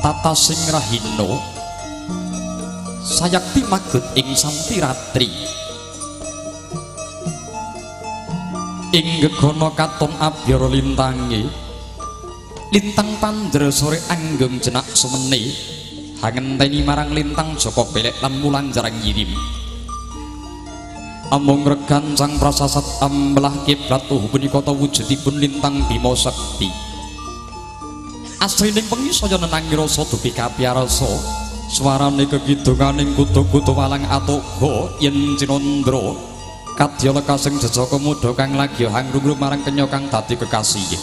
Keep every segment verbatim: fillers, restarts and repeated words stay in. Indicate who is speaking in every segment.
Speaker 1: tata sing rahina sayakti magut ing Santiratri ing gegana katon abyara lintange lintang pandra sore anggeng jenak sumene hangenteni marang lintang Joko Belek lan Mulan Jarang ngirim amung regan sang prasasat ambelah kiblat tuh punika wujudipun lintang Bima Sekti asrining pengi saya nenangi rasa dupi kapiarasa swarane kekidunganing kutu-kutu walang atoga yen Cinandra kadya lekasing jejaka muda kang lagi hangrung marang kenya kang dadi kekasih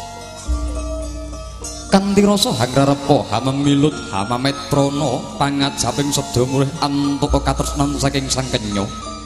Speaker 1: kanthi rasa hangrarepa hamemilut hamametrana pangajaping sedaya mulih antuka katresnan saking sang kenya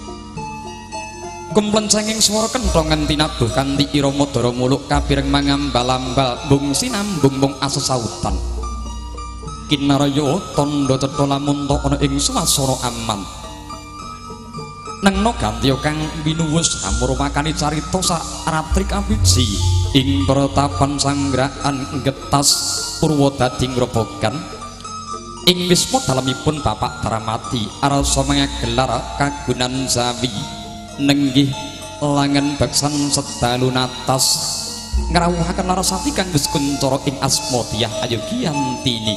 Speaker 1: kumplen sanging swara kenthongan tinabuh kanthi irama dara muluk kapireng mangambal-ambal bung sinambung mung asesautan kinaraya tandha cetha lamun ta ana ing swasana aman nengno gantiya kang winuwus hamurmakani carita saratri kabiji ing pratapan sanggraan getas Purwodadi ngrobogan ing wisma dalemipun Bapak Dramati arsa mangegelar kagunan zawi nenggih langen beksan sedalu natas ngrawuhaken larasati kang wis kuncara ing asma Dyah Ayogiyantini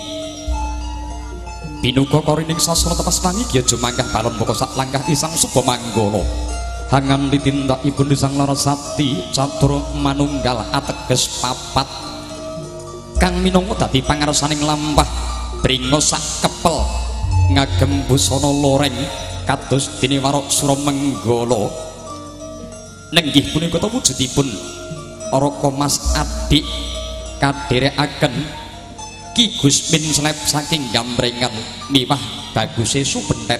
Speaker 1: binuka karining sasana tepas wangi ya jumangkah balon moko sak langkah isang suba manggala hangan ditindakipun sang larasati catur manunggal ateges papat kang minangka dadi pangarsaning lampah bringa sak kepel ngagem busana loreng kados dene warok Suramenggala nenggih punika wujudipun Araka Mas Adik kadherekaken Ki Gusmin Slep saking Gambrengan miwah Baguse Subentet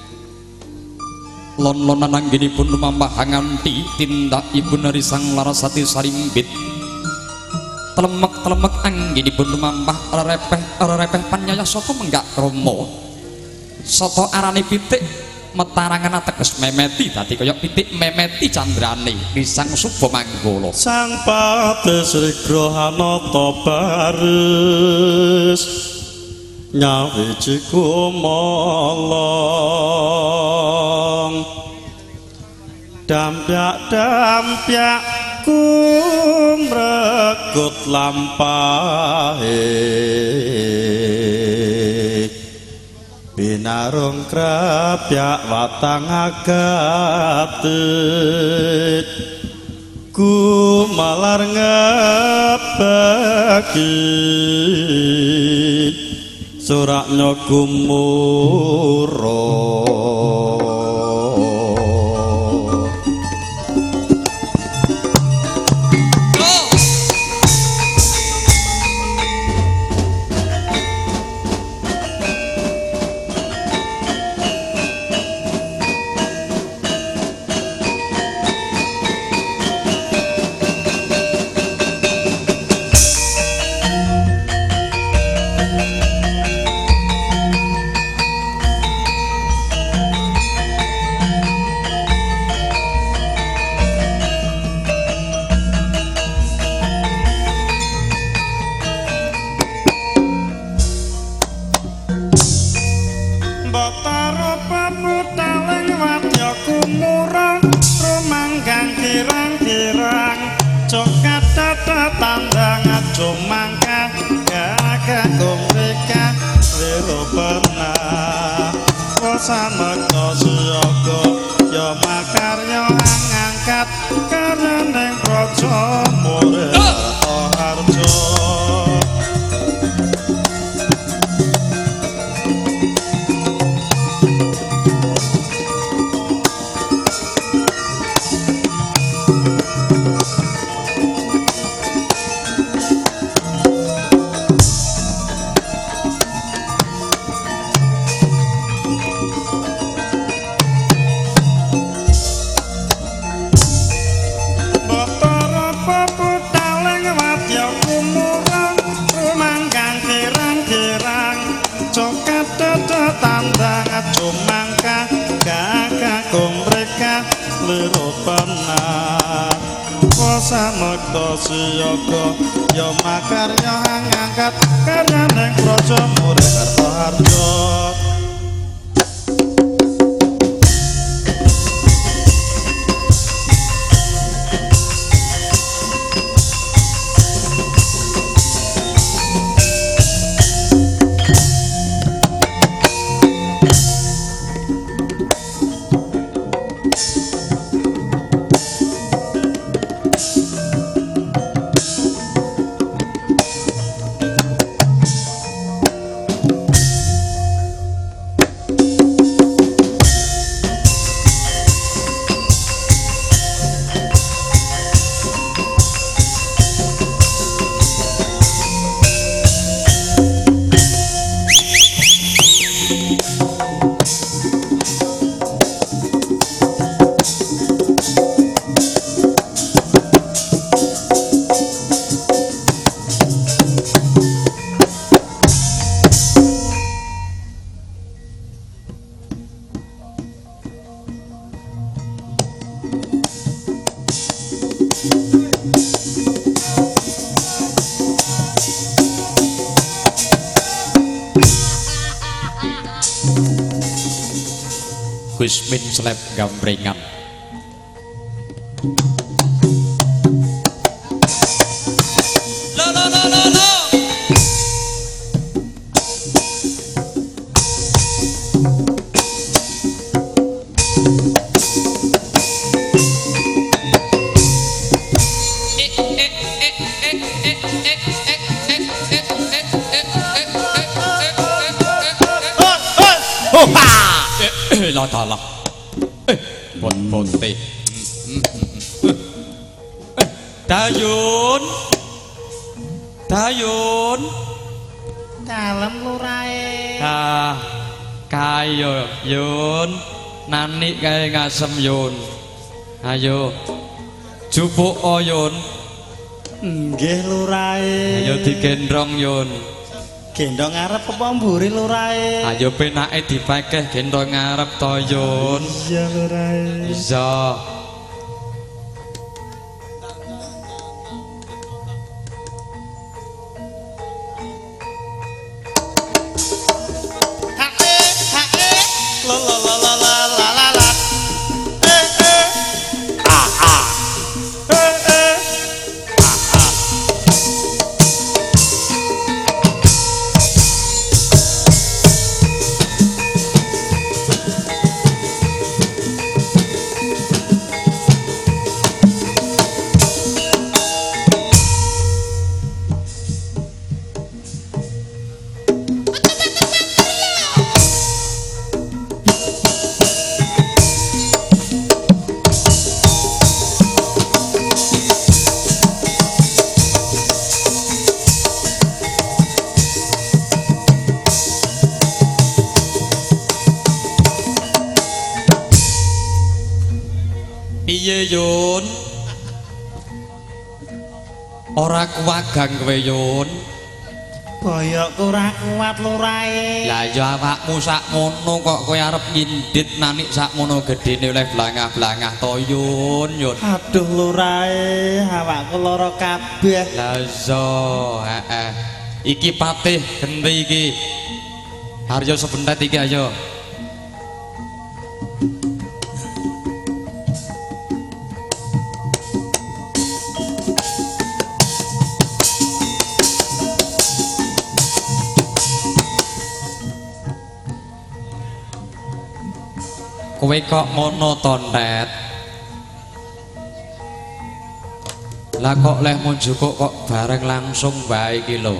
Speaker 1: lon-lonan anggenipun lumampah nganti tindakipun risang larasati sarimbit telemek-telemek anggenipun lumampah repeh-repeh panyaya saka menggak krama sata arane pitik metarangan ateges memeti dadi kaya pitik memeti candrane risang suba manggala
Speaker 2: sang patesrigra hanata bares nyawiji kumolong dampyak-dampyak kumrekut lampahe binarung krapyak watang agatit ku malar ngebagi suraknya gumuro Cumangka gagah kumrika liru pernah kosan mekto siyaga ya makarya ngangkat kareneng praja murid harjo wasamekta siyaga ya makarya ngangkat karyaning praja murid Kartoharjo.
Speaker 1: Gusmin Slep Gambrengan. Lo lo lo lo lo. La dalah eh bon-bonte Dayun Dayun
Speaker 2: dalem lurae
Speaker 1: ah kayo Yun nanik kae ngasem Yun ayo jupuk o Yun
Speaker 2: nggih lurae
Speaker 1: ayo digendrong Yun
Speaker 2: gendong ngarep apa mburi lurae
Speaker 1: ayo penake dipekeh gendong ngarep to Yun
Speaker 2: iya lurae
Speaker 1: iya
Speaker 2: hake hake la la la la la la la la eh eh ah ah eh eh ah ah
Speaker 1: piye Yun ora kuwagang kowe Yun
Speaker 2: boyokku ora kuat lurae
Speaker 1: lah ya awakmu sakmono kok kowe arep nyindit nanik sakmono gedene oleh blangah-blangah to Yun Yun
Speaker 2: aduh lurae awakku lara kabeh
Speaker 1: lah iya heeh iki patih genti iki Haryo sebentet iki ayo kowe kok ngono to Ndet lah kok leh munjukuk kok bareng langsung bae iki lho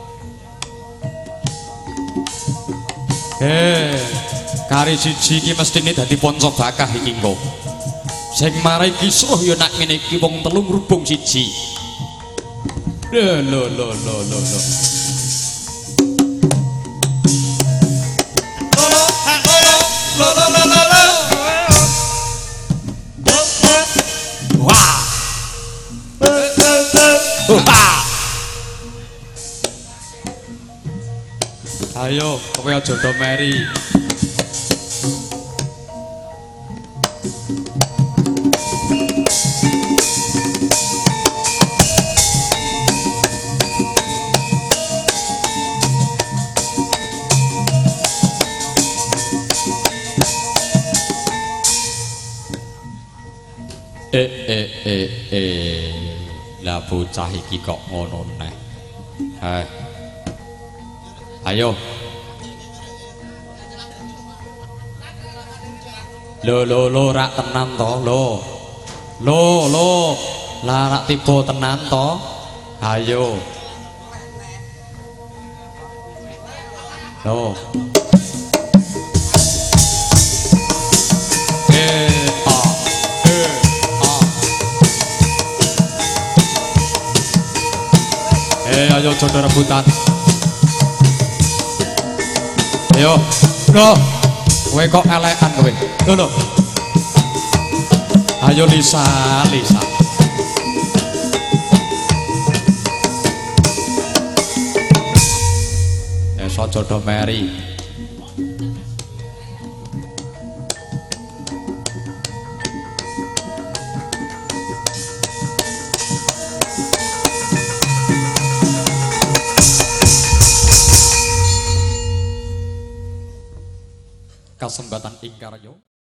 Speaker 1: eh kari siji iki mestine dadi ponco bakah iki engko sing marai kisruh ya nak ngene iki wong telu ngrubung siji lho lho lho lho lho lo lo lo lo lo wah ayo kowe aja do meri Eh eh eh eh. Lah bocah iki kok ngono neh. Eh. Ayo. Lo lo lo rak tenan to, lo. Lo lo. Lah rak tiba tenan to. Ayo. Lo. Eh ah. Eh ah. Eh ayo jodoh rebutan. Ayo. Lo. Kowe kok elekan kowe. Lho lho. Ayo Lisa, Lisa. Esok jodoh Mary. Kesempatan ingkar yo.